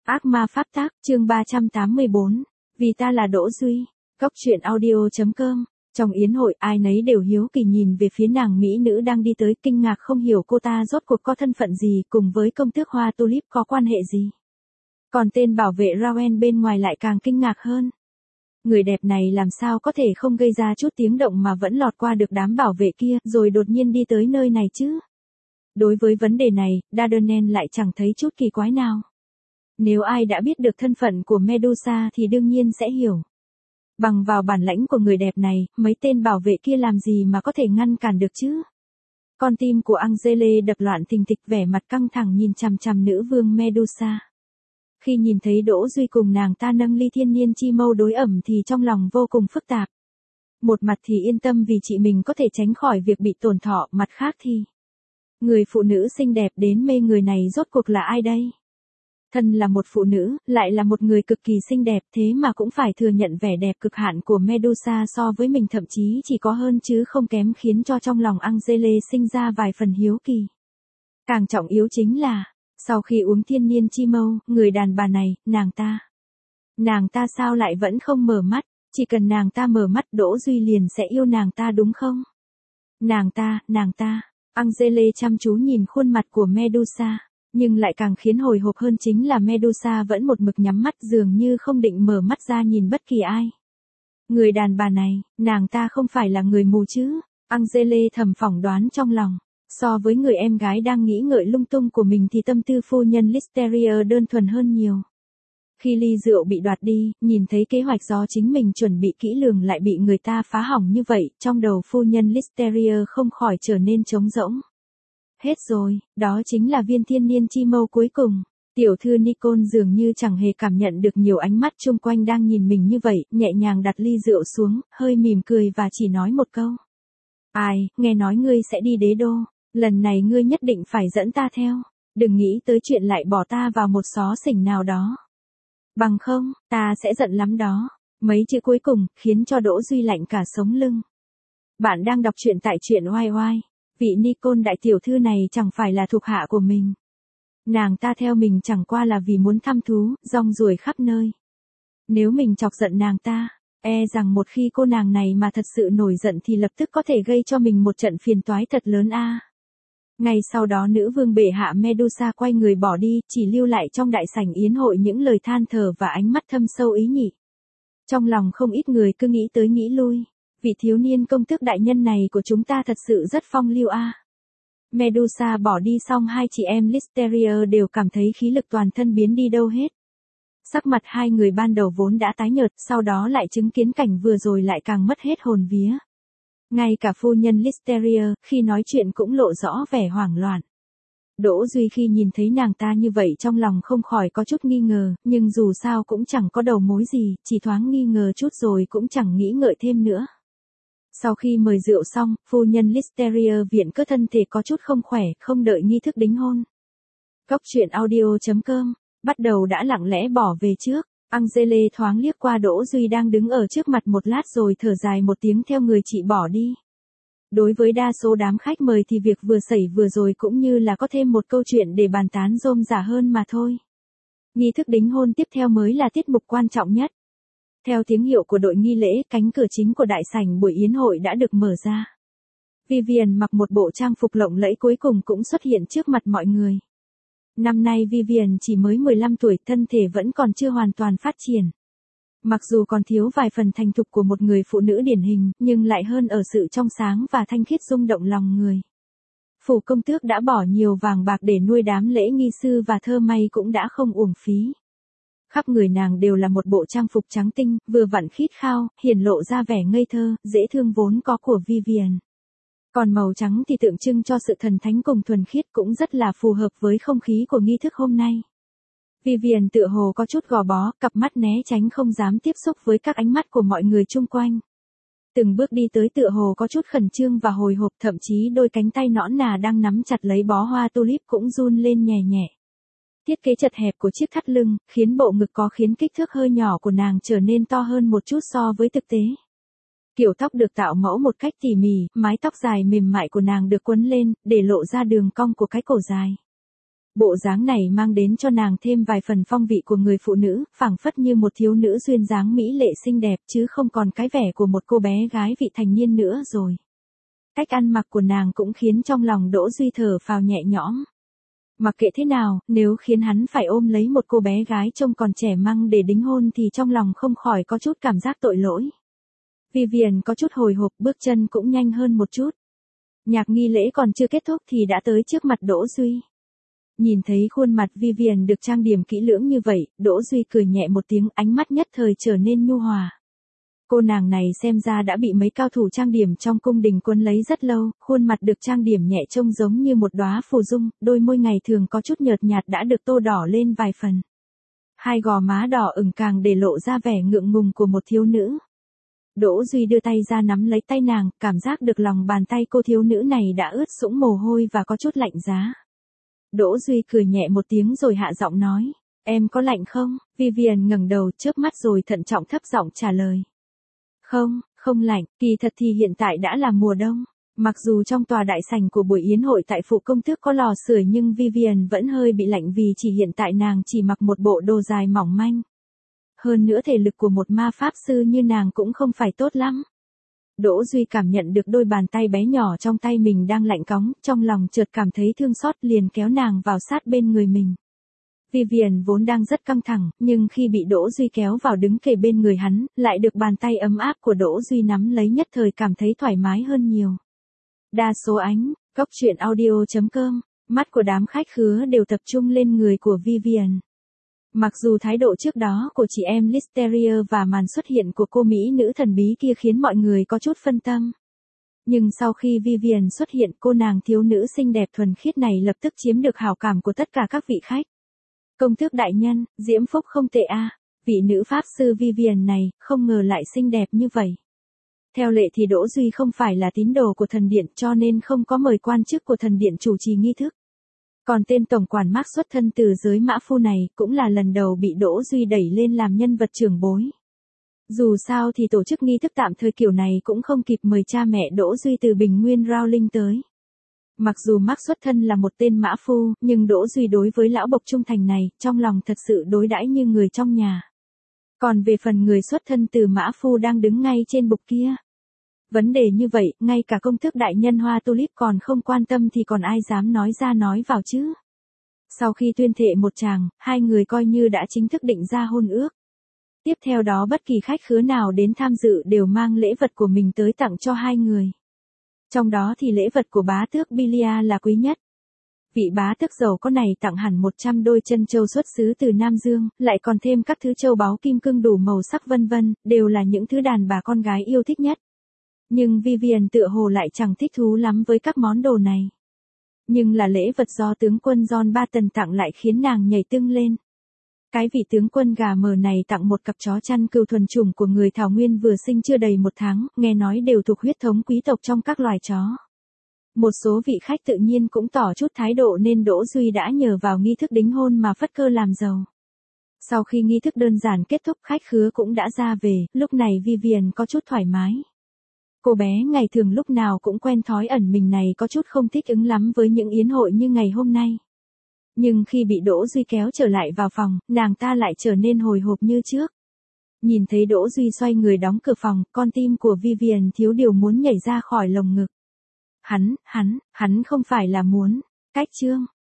Ác ma pháp tác, chương 384. Vì ta là Đỗ Duy. Góc truyện audio.com. Trong yến hội, ai nấy đều hiếu kỳ nhìn về phía nàng mỹ nữ đang đi tới, kinh ngạc không hiểu cô ta rốt cuộc có thân phận gì, cùng với công tước hoa tulip có quan hệ gì. Còn tên bảo vệ Rowan bên ngoài lại càng kinh ngạc hơn. Người đẹp này làm sao có thể không gây ra chút tiếng động mà vẫn lọt qua được đám bảo vệ kia, rồi đột nhiên đi tới nơi này chứ. Đối với vấn đề này, Dardanelle lại chẳng thấy chút kỳ quái nào. Nếu ai đã biết được thân phận của Medusa thì đương nhiên sẽ hiểu. Bằng vào bản lãnh của người đẹp này, mấy tên bảo vệ kia làm gì mà có thể ngăn cản được chứ? Con tim của Angele đập loạn thình thịch, vẻ mặt căng thẳng nhìn chằm chằm nữ vương Medusa. Khi nhìn thấy Đỗ Duy cùng nàng ta nâng ly thiên niên chi mâu đối ẩm thì trong lòng vô cùng phức tạp. Một mặt thì yên tâm vì chị mình có thể tránh khỏi việc bị tổn thọ, mặt khác thì... Người phụ nữ xinh đẹp đến mê người này rốt cuộc là ai đây? Thân là một phụ nữ, lại là một người cực kỳ xinh đẹp, thế mà cũng phải thừa nhận vẻ đẹp cực hạn của Medusa so với mình thậm chí chỉ có hơn chứ không kém, khiến cho trong lòng Angele sinh ra vài phần hiếu kỳ. Càng trọng yếu chính là, sau khi uống thiên niên chi mâu, người đàn bà này, nàng ta sao lại vẫn không mở mắt, chỉ cần nàng ta mở mắt Đỗ Duy liền sẽ yêu nàng ta đúng không? Nàng ta, Angele chăm chú nhìn khuôn mặt của Medusa. Nhưng lại càng khiến hồi hộp hơn chính là Medusa vẫn một mực nhắm mắt, dường như không định mở mắt ra nhìn bất kỳ ai. Người đàn bà này, nàng ta không phải là người mù chứ? Angele thầm phỏng đoán trong lòng. So với người em gái đang nghĩ ngợi lung tung của mình thì tâm tư phu nhân Listeria đơn thuần hơn nhiều. Khi ly rượu bị đoạt đi, nhìn thấy kế hoạch do chính mình chuẩn bị kỹ lường lại bị người ta phá hỏng như vậy, trong đầu phu nhân Listeria không khỏi trở nên trống rỗng. Hết rồi, đó chính là viên thiên niên chi mâu cuối cùng. Tiểu thư Nicole dường như chẳng hề cảm nhận được nhiều ánh mắt chung quanh đang nhìn mình như vậy, nhẹ nhàng đặt ly rượu xuống, hơi mỉm cười và chỉ nói một câu. Ai, nghe nói ngươi sẽ đi đế đô, lần này ngươi nhất định phải dẫn ta theo, đừng nghĩ tới chuyện lại bỏ ta vào một xó xỉnh nào đó. Bằng không, ta sẽ giận lắm đó. Mấy chữ cuối cùng, khiến cho Đỗ Duy lạnh cả sống lưng. Bạn đang đọc truyện tại truyện oai oai. Vị Nicole đại tiểu thư này chẳng phải là thuộc hạ của mình. Nàng ta theo mình chẳng qua là vì muốn thăm thú, rong ruổi khắp nơi. Nếu mình chọc giận nàng ta, e rằng một khi cô nàng này mà thật sự nổi giận thì lập tức có thể gây cho mình một trận phiền toái thật lớn a. Ngay sau đó nữ vương bệ hạ Medusa quay người bỏ đi, chỉ lưu lại trong đại sảnh yến hội những lời than thở và ánh mắt thâm sâu ý nhị. Trong lòng không ít người cứ nghĩ tới nghĩ lui. Vị thiếu niên công tước đại nhân này của chúng ta thật sự rất phong lưu a. Medusa bỏ đi xong hai chị em Listeria đều cảm thấy khí lực toàn thân biến đi đâu hết. Sắc mặt hai người ban đầu vốn đã tái nhợt, sau đó lại chứng kiến cảnh vừa rồi lại càng mất hết hồn vía. Ngay cả phu nhân Listeria, khi nói chuyện cũng lộ rõ vẻ hoảng loạn. Đỗ Duy khi nhìn thấy nàng ta như vậy trong lòng không khỏi có chút nghi ngờ, nhưng dù sao cũng chẳng có đầu mối gì, chỉ thoáng nghi ngờ chút rồi cũng chẳng nghĩ ngợi thêm nữa. Sau khi mời rượu xong, phu nhân Listeria viện cớ thân thể có chút không khỏe, không đợi nghi thức đính hôn. Góc truyện audio.com, bắt đầu đã lặng lẽ bỏ về trước. Angele thoáng liếc qua Đỗ Duy đang đứng ở trước mặt một lát rồi thở dài một tiếng theo người chị bỏ đi. Đối với đa số đám khách mời thì việc vừa xảy vừa rồi cũng như là có thêm một câu chuyện để bàn tán rôm rả hơn mà thôi. Nghi thức đính hôn tiếp theo mới là tiết mục quan trọng nhất. Theo tiếng hiệu của đội nghi lễ, cánh cửa chính của đại sảnh buổi yến hội đã được mở ra. Vivian mặc một bộ trang phục lộng lẫy cuối cùng cũng xuất hiện trước mặt mọi người. Năm nay Vivian chỉ mới 15 tuổi, thân thể vẫn còn chưa hoàn toàn phát triển. Mặc dù còn thiếu vài phần thành thục của một người phụ nữ điển hình, nhưng lại hơn ở sự trong sáng và thanh khiết rung động lòng người. Phủ công tước đã bỏ nhiều vàng bạc để nuôi đám lễ nghi sư và thơ may cũng đã không uổng phí. Khắp người nàng đều là một bộ trang phục trắng tinh, vừa vặn khít khao, hiển lộ ra vẻ ngây thơ, dễ thương vốn có của Vivian. Còn màu trắng thì tượng trưng cho sự thần thánh cùng thuần khiết, cũng rất là phù hợp với không khí của nghi thức hôm nay. Vivian tựa hồ có chút gò bó, cặp mắt né tránh không dám tiếp xúc với các ánh mắt của mọi người chung quanh. Từng bước đi tới tựa hồ có chút khẩn trương và hồi hộp, thậm chí đôi cánh tay nõn nà đang nắm chặt lấy bó hoa tulip cũng run lên nhẹ nhẹ. Thiết kế chật hẹp của chiếc thắt lưng, khiến bộ ngực khiến kích thước hơi nhỏ của nàng trở nên to hơn một chút so với thực tế. Kiểu tóc được tạo mẫu một cách tỉ mỉ, mái tóc dài mềm mại của nàng được quấn lên, để lộ ra đường cong của cái cổ dài. Bộ dáng này mang đến cho nàng thêm vài phần phong vị của người phụ nữ, phảng phất như một thiếu nữ duyên dáng mỹ lệ xinh đẹp chứ không còn cái vẻ của một cô bé gái vị thành niên nữa rồi. Cách ăn mặc của nàng cũng khiến trong lòng Đỗ Duy thở phào nhẹ nhõm. Mặc kệ thế nào, nếu khiến hắn phải ôm lấy một cô bé gái trông còn trẻ măng để đính hôn thì trong lòng không khỏi có chút cảm giác tội lỗi. Vivian có chút hồi hộp, bước chân cũng nhanh hơn một chút. Nhạc nghi lễ còn chưa kết thúc thì đã tới trước mặt Đỗ Duy. Nhìn thấy khuôn mặt Vivian được trang điểm kỹ lưỡng như vậy, Đỗ Duy cười nhẹ một tiếng, ánh mắt nhất thời trở nên nhu hòa. Cô nàng này xem ra đã bị mấy cao thủ trang điểm trong cung đình quấn lấy rất lâu, khuôn mặt được trang điểm nhẹ trông giống như một đóa phù dung, đôi môi ngày thường có chút nhợt nhạt đã được tô đỏ lên vài phần. Hai gò má đỏ ửng càng để lộ ra vẻ ngượng ngùng của một thiếu nữ. Đỗ Duy đưa tay ra nắm lấy tay nàng, cảm giác được lòng bàn tay cô thiếu nữ này đã ướt sũng mồ hôi và có chút lạnh giá. Đỗ Duy cười nhẹ một tiếng rồi hạ giọng nói, em có lạnh không? Vivian ngẩng đầu chớp mắt rồi thận trọng thấp giọng trả lời. Không, không lạnh, kỳ thật thì hiện tại đã là mùa đông. Mặc dù trong tòa đại sảnh của buổi yến hội tại phủ công tước có lò sưởi nhưng Vivian vẫn hơi bị lạnh vì chỉ hiện tại nàng chỉ mặc một bộ đồ dài mỏng manh. Hơn nữa thể lực của một ma pháp sư như nàng cũng không phải tốt lắm. Đỗ Duy cảm nhận được đôi bàn tay bé nhỏ trong tay mình đang lạnh cóng, trong lòng chợt cảm thấy thương xót liền kéo nàng vào sát bên người mình. Vivian vốn đang rất căng thẳng, nhưng khi bị Đỗ Duy kéo vào đứng kề bên người hắn, lại được bàn tay ấm áp của Đỗ Duy nắm lấy nhất thời cảm thấy thoải mái hơn nhiều. Đa số ánh, góc truyện audio.com, mắt của đám khách khứa đều tập trung lên người của Vivian. Mặc dù thái độ trước đó của chị em Listeria và màn xuất hiện của cô mỹ nữ thần bí kia khiến mọi người có chút phân tâm. Nhưng sau khi Vivian xuất hiện, cô nàng thiếu nữ xinh đẹp thuần khiết này lập tức chiếm được hảo cảm của tất cả các vị khách. Công tước đại nhân, diễm phúc không tệ a. Vị nữ pháp sư Vivian này, không ngờ lại xinh đẹp như vậy. Theo lệ thì Đỗ Duy không phải là tín đồ của thần điện cho nên không có mời quan chức của thần điện chủ trì nghi thức. Còn tên tổng quản Mark xuất thân từ giới mã phu này cũng là lần đầu bị Đỗ Duy đẩy lên làm nhân vật trưởng bối. Dù sao thì tổ chức nghi thức tạm thời kiểu này cũng không kịp mời cha mẹ Đỗ Duy từ Bình Nguyên Rowling tới. Mặc dù Mark xuất thân là một tên mã phu, nhưng Đỗ Duy đối với lão bộc trung thành này, trong lòng thật sự đối đãi như người trong nhà. Còn về phần người xuất thân từ mã phu đang đứng ngay trên bục kia. Vấn đề như vậy, ngay cả công tước đại nhân Hoa Tulip còn không quan tâm thì còn ai dám nói ra nói vào chứ. Sau khi tuyên thệ một tràng, hai người coi như đã chính thức định ra hôn ước. Tiếp theo đó bất kỳ khách khứa nào đến tham dự đều mang lễ vật của mình tới tặng cho hai người. Trong đó thì lễ vật của bá tước Bilia là quý nhất. Vị bá tước giàu có này tặng hẳn 100 đôi chân châu xuất xứ từ Nam Dương, lại còn thêm các thứ châu báu kim cương đủ màu sắc vân vân, đều là những thứ đàn bà con gái yêu thích nhất. Nhưng Vivian tựa hồ lại chẳng thích thú lắm với các món đồ này. Nhưng là lễ vật do tướng quân John Barton tặng lại khiến nàng nhảy tưng lên. Cái vị tướng quân gà mờ này tặng một cặp chó chăn cừu thuần chủng của người Thảo Nguyên vừa sinh chưa đầy 1 tháng, nghe nói đều thuộc huyết thống quý tộc trong các loài chó. Một số vị khách tự nhiên cũng tỏ chút thái độ nên Đỗ Duy đã nhờ vào nghi thức đính hôn mà phất cơ làm giàu. Sau khi nghi thức đơn giản kết thúc khách khứa cũng đã ra về, lúc này Vivian có chút thoải mái. Cô bé ngày thường lúc nào cũng quen thói ẩn mình này có chút không thích ứng lắm với những yến hội như ngày hôm nay. Nhưng khi bị Đỗ Duy kéo trở lại vào phòng, nàng ta lại trở nên hồi hộp như trước. Nhìn thấy Đỗ Duy xoay người đóng cửa phòng, con tim của Vivian thiếu điều muốn nhảy ra khỏi lồng ngực. Hắn không phải là muốn, cách chương.